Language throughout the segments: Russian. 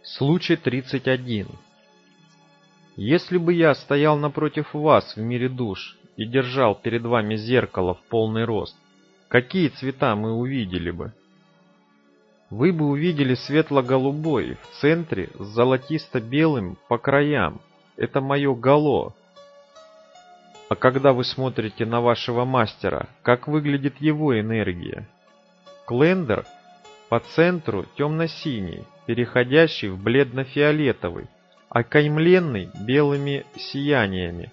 Случай 31. Если бы я стоял напротив вас в мире душ и держал перед вами зеркало в полный рост, какие цвета мы увидели бы? Вы бы увидели светло-голубой в центре с золотисто-белым по краям. Это мое гало. А когда вы смотрите на вашего мастера, как выглядит его энергия? Клендер по центру темно-синий, переходящий в бледно-фиолетовый, окаймленный белыми сияниями.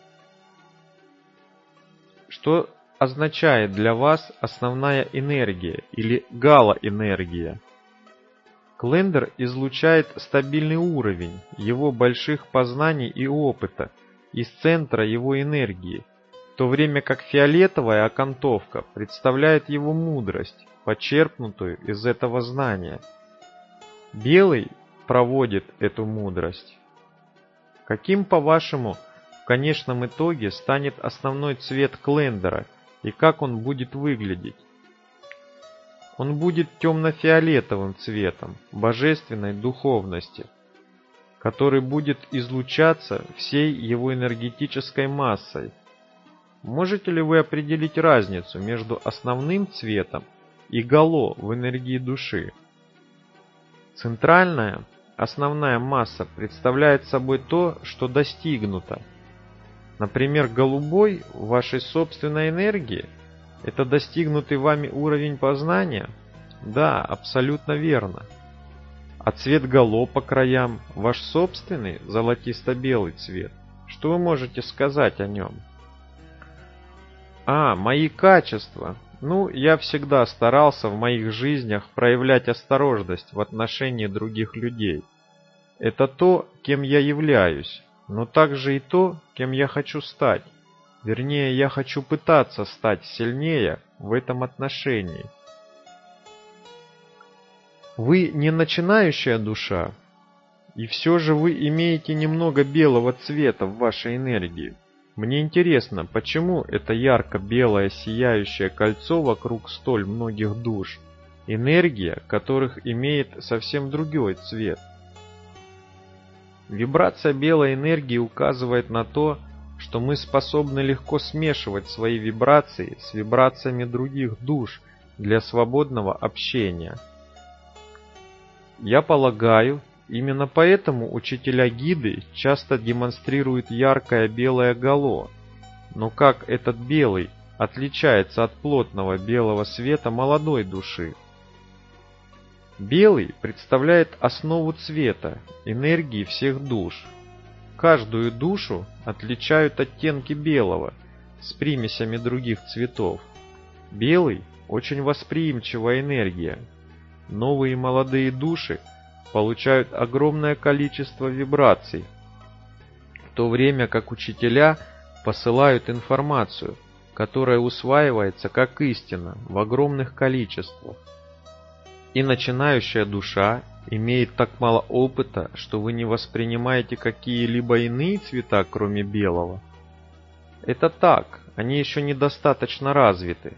Что означает для вас основная энергия или гало-энергия? Клендер излучает стабильный уровень его больших познаний и опыта из центра его энергии, в то время как фиолетовая окантовка представляет его мудрость, почерпнутую из этого знания. Белый проводит эту мудрость. Каким, по-вашему, в конечном итоге станет основной цвет клендера и как он будет выглядеть? Он будет темно-фиолетовым цветом божественной духовности, который будет излучаться всей его энергетической массой. Можете ли вы определить разницу между основным цветом и гало в энергии души? Центральная, основная масса представляет собой то, что достигнуто. Например, голубой в вашей собственной энергии – это достигнутый вами уровень познания? Да, абсолютно верно. А цвет гало по краям – ваш собственный золотисто-белый цвет. Что вы можете сказать о нем? Мои качества. Я всегда старался в моих жизнях проявлять осторожность в отношении других людей. Это то, кем я являюсь, но также и то, кем я хочу стать. Вернее, я хочу пытаться стать сильнее в этом отношении. Вы не начинающая душа, и все же вы имеете немного белого цвета в вашей энергии. Мне интересно, почему это ярко-белое сияющее кольцо вокруг столь многих душ, энергия которых имеет совсем другой цвет? Вибрация белой энергии указывает на то, что мы способны легко смешивать свои вибрации с вибрациями других душ для свободного общения. Я полагаю, именно поэтому учителя гиды часто демонстрируют яркое белое гало. Но как этот белый отличается от плотного белого света молодой души? Белый представляет основу цвета, энергии всех душ. Каждую душу отличают оттенки белого с примесями других цветов. Белый – очень восприимчивая энергия. Новые молодые души получают огромное количество вибраций, в то время как учителя посылают информацию, которая усваивается как истина в огромных количествах. И начинающая душа имеет так мало опыта, что вы не воспринимаете какие-либо иные цвета, кроме белого. Это так, они еще недостаточно развиты.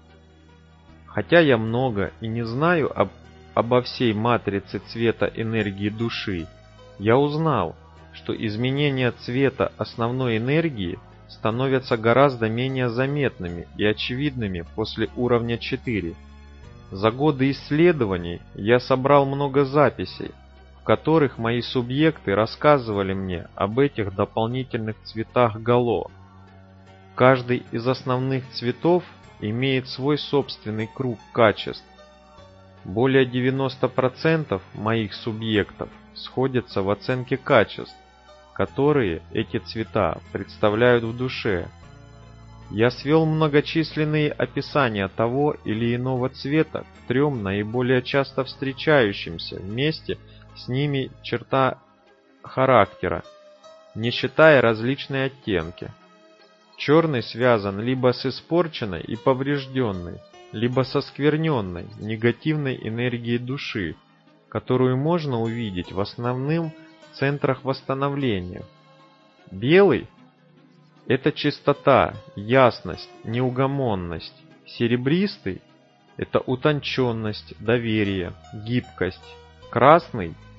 Хотя я много и не знаю обо всей матрице цвета энергии души, я узнал, что изменения цвета основной энергии становятся гораздо менее заметными и очевидными после уровня 4. За годы исследований я собрал много записей, в которых мои субъекты рассказывали мне об этих дополнительных цветах гало. Каждый из основных цветов имеет свой собственный круг качеств. Более 90% моих субъектов сходятся в оценке качеств, которые эти цвета представляют в душе. Я свел многочисленные описания того или иного цвета к 3 наиболее часто встречающимся вместе с ними черта характера, не считая различные оттенки. Черный связан либо с испорченной и поврежденной, либо со скверненной, негативной энергией души, которую можно увидеть в основных центрах восстановления. Белый – это чистота, ясность, неугомонность. Серебристый – это утонченность, доверие, гибкость. Красный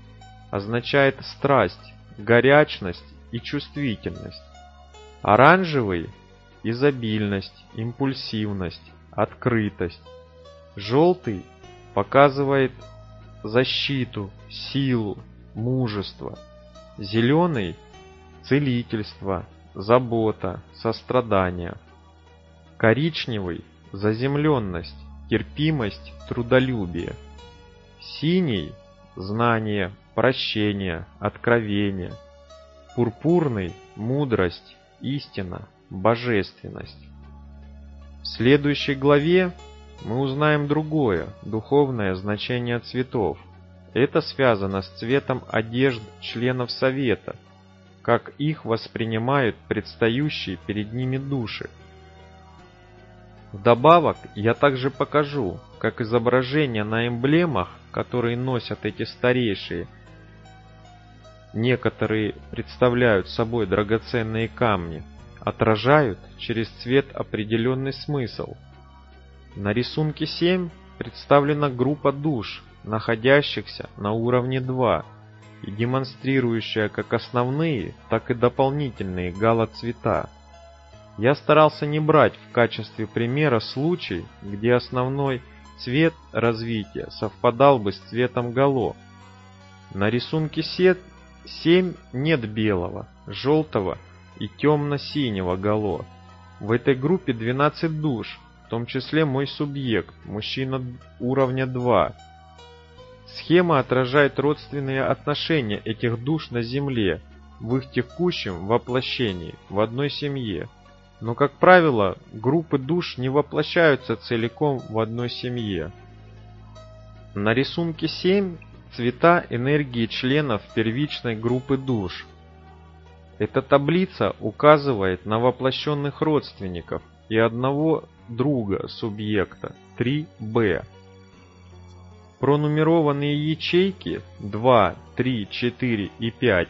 означает страсть, горячность и чувствительность. Оранжевый – изобильность, импульсивность, открытость. Желтый показывает защиту, силу, мужество. Зеленый – целительство, забота, сострадание. Коричневый – заземленность, терпимость, трудолюбие. Синий – знание, прощение, откровение. Пурпурный – мудрость, истина, божественность. В следующей главе мы узнаем другое, духовное значение цветов. Это связано с цветом одежд членов Совета, как их воспринимают предстающие перед ними души. Вдобавок, я также покажу, как изображения на эмблемах, которые носят эти старейшие, некоторые представляют собой драгоценные камни, отражают через цвет определенный смысл. На рисунке 7 представлена группа душ, находящихся на уровне 2 и демонстрирующая как основные, так и дополнительные галоцвета. Я старался не брать в качестве примера случай, где основной цвет развития совпадал бы с цветом гало. На рисунке 7 нет белого, желтого и темно-синего гало. В этой группе 12 душ, в том числе мой субъект, мужчина уровня 2. Схема отражает родственные отношения этих душ на Земле в их текущем воплощении в одной семье. Но, как правило, группы душ не воплощаются целиком в одной семье. На рисунке 7 цвета энергии членов первичной группы душ. Эта таблица указывает на воплощенных родственников и одного друга субъекта 3b. Пронумерованные ячейки 2, 3, 4 и 5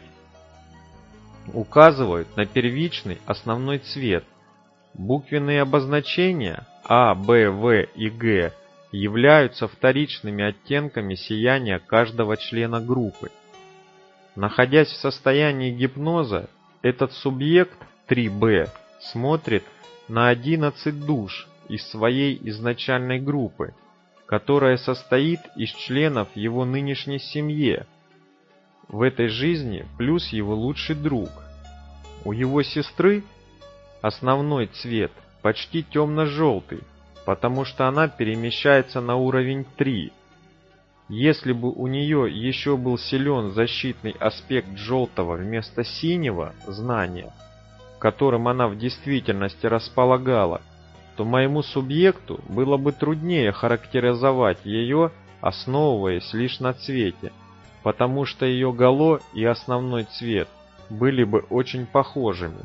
указывают на первичный основной цвет. Буквенные обозначения А, Б, В и Г являются вторичными оттенками сияния каждого члена группы. Находясь в состоянии гипноза, этот субъект 3b смотрит на 11 душ из своей изначальной группы, которая состоит из членов его нынешней семьи. В этой жизни плюс его лучший друг. У его сестры основной цвет почти темно-желтый, потому что она перемещается на уровень 3. Если бы у нее еще был силен защитный аспект желтого вместо синего знания, которым она в действительности располагала, то моему субъекту было бы труднее характеризовать ее, основываясь лишь на цвете, потому что ее гало и основной цвет были бы очень похожими.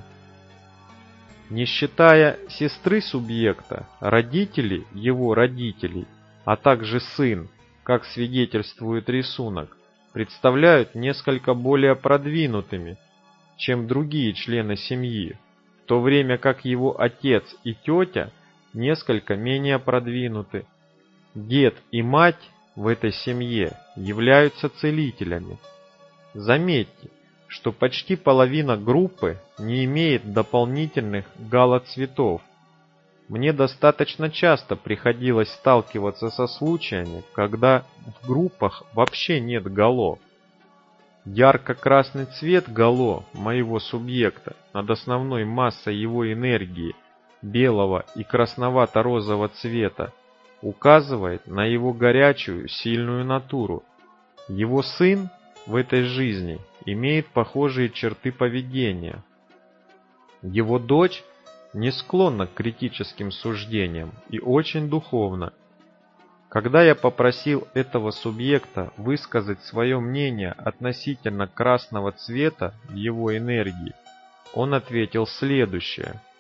Не считая сестры субъекта, родители его родителей, а также сын, как свидетельствует рисунок, представляют несколько более продвинутыми, чем другие члены семьи, в то время как его отец и тетя несколько менее продвинуты. Дед и мать в этой семье являются целителями. Заметьте, что почти половина группы не имеет дополнительных галоцветов. Мне достаточно часто приходилось сталкиваться со случаями, когда в группах вообще нет гало. Ярко-красный цвет гало моего субъекта над основной массой его энергии белого и красновато-розового цвета указывает на его горячую, сильную натуру. Его сын в этой жизни имеет похожие черты поведения. Его дочь не склонна к критическим суждениям и очень духовна. Когда я попросил этого субъекта высказать свое мнение относительно красного цвета в его энергии, он ответил следующее.